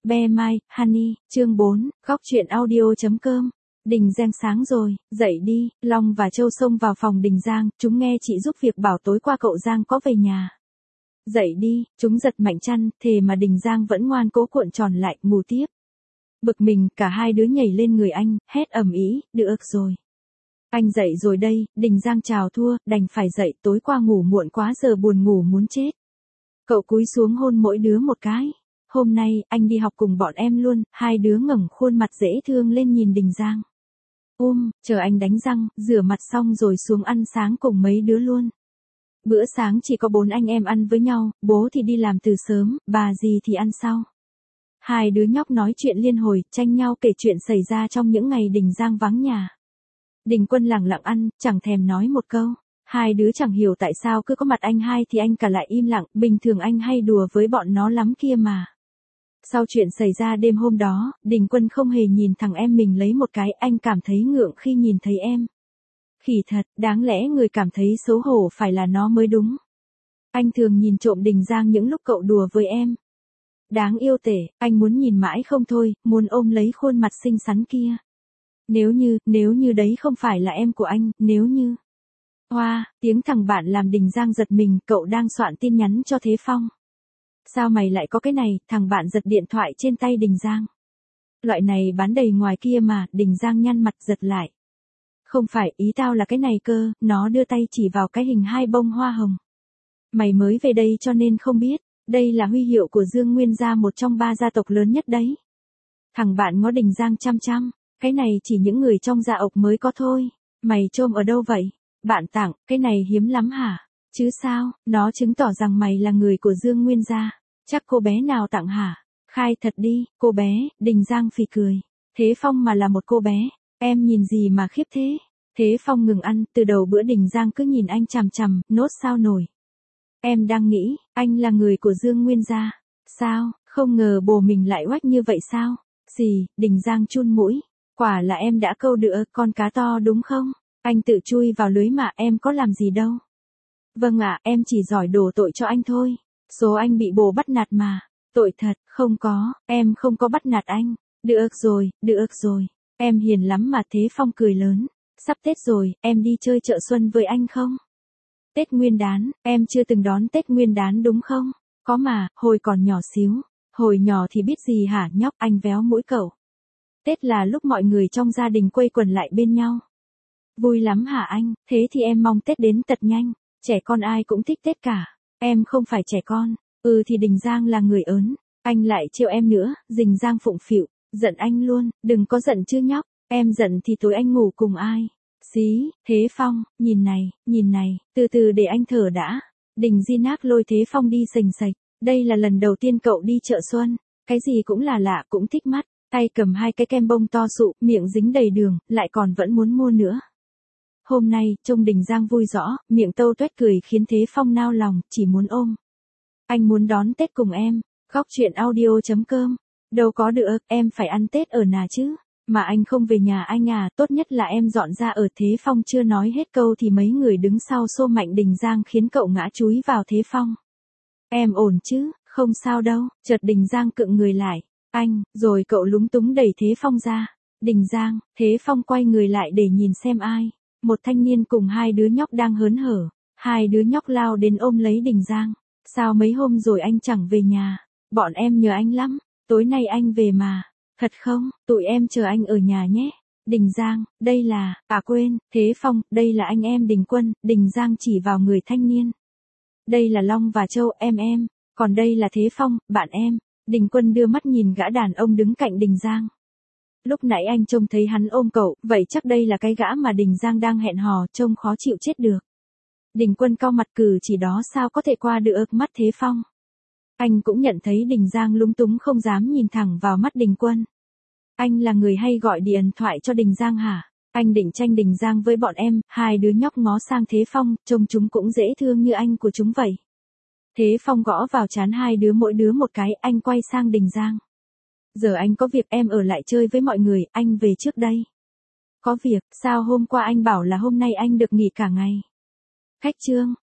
Be My, Honey, chương 4, góc truyện audio.com. Đình Giang sáng rồi, dậy đi, Long và Châu xông vào phòng Đình Giang, chúng nghe chị giúp việc bảo tối qua cậu Giang có về nhà. Dậy đi, chúng giật mạnh chăn, thề mà Đình Giang vẫn ngoan cố cuộn tròn lại, ngủ tiếp. Bực mình, cả hai đứa nhảy lên người anh, hét ầm ĩ, được rồi. Anh dậy rồi đây, Đình Giang chào thua, đành phải dậy, tối qua ngủ muộn quá giờ buồn ngủ muốn chết. Cậu cúi xuống hôn mỗi đứa một cái. Hôm nay, anh đi học cùng bọn em luôn, hai đứa ngẩng khuôn mặt dễ thương lên nhìn Đình Giang. Chờ anh đánh răng, rửa mặt xong rồi xuống ăn sáng cùng mấy đứa luôn. Bữa sáng chỉ có 4 anh em ăn với nhau, bố thì đi làm từ sớm, bà dì thì ăn sau. Hai đứa nhóc nói chuyện liên hồi, tranh nhau kể chuyện xảy ra trong những ngày Đình Giang vắng nhà. Đình Quân lẳng lặng ăn, chẳng thèm nói một câu. Hai đứa chẳng hiểu tại sao cứ có mặt anh hai thì anh cả lại im lặng, bình thường anh hay đùa với bọn nó lắm kia mà. Sau chuyện xảy ra đêm hôm đó, Đình Quân không hề nhìn thằng em mình lấy một cái, anh cảm thấy ngượng khi nhìn thấy em. Khỉ thật, đáng lẽ người cảm thấy xấu hổ phải là nó mới đúng. Anh thường nhìn trộm Đình Giang những lúc cậu đùa với em. Đáng yêu tể, anh muốn nhìn mãi không thôi, muốn ôm lấy khuôn mặt xinh xắn kia. Nếu như đấy không phải là em của anh, nếu như... Hoa, tiếng thằng bạn làm Đình Giang giật mình, cậu đang soạn tin nhắn cho Thế Phong. Sao mày lại có cái này, thằng bạn giật điện thoại trên tay Đình Giang. Loại này bán đầy ngoài kia mà, Đình Giang nhăn mặt giật lại. Không phải, ý tao là cái này cơ, nó đưa tay chỉ vào cái hình 2 bông hoa hồng. Mày mới về đây cho nên không biết, đây là huy hiệu của Dương Nguyên gia, một trong 3 gia tộc lớn nhất đấy. Thằng bạn ngó Đình Giang chăm chăm, cái này chỉ những người trong gia tộc mới có thôi, mày trôm ở đâu vậy? Bạn tặng, cái này hiếm lắm hả? Chứ sao, nó chứng tỏ rằng mày là người của Dương Nguyên gia. Chắc cô bé nào tặng hả? Khai thật đi, cô bé, Đình Giang phì cười. Thế Phong mà là một cô bé, em nhìn gì mà khiếp thế? Thế Phong ngừng ăn, từ đầu bữa Đình Giang cứ nhìn anh chằm chằm, nốt sao nổi. Em đang nghĩ, anh là người của Dương Nguyên gia. Sao, không ngờ bồ mình lại oách như vậy sao? Gì, Đình Giang chun mũi. Quả là em đã câu được con cá to đúng không? Anh tự chui vào lưới mà, em có làm gì đâu. Vâng ạ, em chỉ giỏi đổ tội cho anh thôi. Số anh bị bồ bắt nạt mà. Tội thật, không có, em không có bắt nạt anh. Được rồi, em hiền lắm mà. Thế Phong cười lớn. Sắp Tết rồi, em đi chơi chợ xuân với anh không? Tết Nguyên đán, em chưa từng đón Tết Nguyên đán đúng không? Có mà, hồi còn nhỏ xíu. Hồi nhỏ thì biết gì hả nhóc, anh véo mũi cậu. Tết là lúc mọi người trong gia đình quây quần lại bên nhau. Vui lắm hả anh, thế thì em mong Tết đến thật nhanh. Trẻ con ai cũng thích Tết cả. Em không phải trẻ con. Thì Đình Giang là người ớn. Anh lại trêu em nữa, Đình Giang phụng phịu. Giận anh luôn, đừng có giận chứ nhóc. Em giận thì tối anh ngủ cùng ai? Xí, Thế Phong, nhìn này, từ từ để anh thở đã. Đình Di Nác lôi Thế Phong đi sành sạch. Đây là lần đầu tiên cậu đi chợ xuân. Cái gì cũng là lạ, cũng thích mắt. Tay cầm 2 cái kem bông to sụ, miệng dính đầy đường, lại còn vẫn muốn mua nữa. Hôm nay, trông Đình Giang vui rõ, miệng tâu tuét cười khiến Thế Phong nao lòng, chỉ muốn ôm. Anh muốn đón Tết cùng em. Góc truyện audio.com. Đâu có được, em phải ăn Tết ở nhà chứ. Mà anh không về nhà anh à, tốt nhất là em dọn ra ở. Thế Phong chưa nói hết câu thì mấy người đứng sau xô mạnh Đình Giang khiến cậu ngã chúi vào Thế Phong. Em ổn chứ, không sao đâu. Chợt Đình Giang cựng người lại. Anh, rồi cậu lúng túng đẩy Thế Phong ra. Đình Giang, Thế Phong quay người lại để nhìn xem ai. Một thanh niên cùng 2 đứa nhóc đang hớn hở. 2 đứa nhóc lao đến ôm lấy Đình Giang. Sao mấy hôm rồi anh chẳng về nhà? Bọn em nhớ anh lắm. Tối nay anh về mà. Thật không? Tụi em chờ anh ở nhà nhé. Đình Giang, đây là... quên, Thế Phong, đây là anh em Đình Quân. Đình Giang chỉ vào người thanh niên. Đây là Long và Châu, em. Còn đây là Thế Phong, bạn em. Đình Quân đưa mắt nhìn gã đàn ông đứng cạnh Đình Giang. Lúc nãy anh trông thấy hắn ôm cậu, vậy chắc đây là cái gã mà Đình Giang đang hẹn hò, trông khó chịu chết được. Đình Quân cau mặt, cử chỉ đó sao có thể qua được mắt Thế Phong. Anh cũng nhận thấy Đình Giang lúng túng không dám nhìn thẳng vào mắt Đình Quân. Anh là người hay gọi điện thoại cho Đình Giang hả? Anh định tranh Đình Giang với bọn em. 2 đứa nhóc ngó sang Thế Phong, trông chúng cũng dễ thương như anh của chúng vậy. Thế Phong gõ vào trán 2 đứa mỗi đứa một cái, anh quay sang Đình Giang. Giờ anh có việc, em ở lại chơi với mọi người, anh về trước đây. Có việc, sao hôm qua anh bảo là hôm nay anh được nghỉ cả ngày? Khách trương,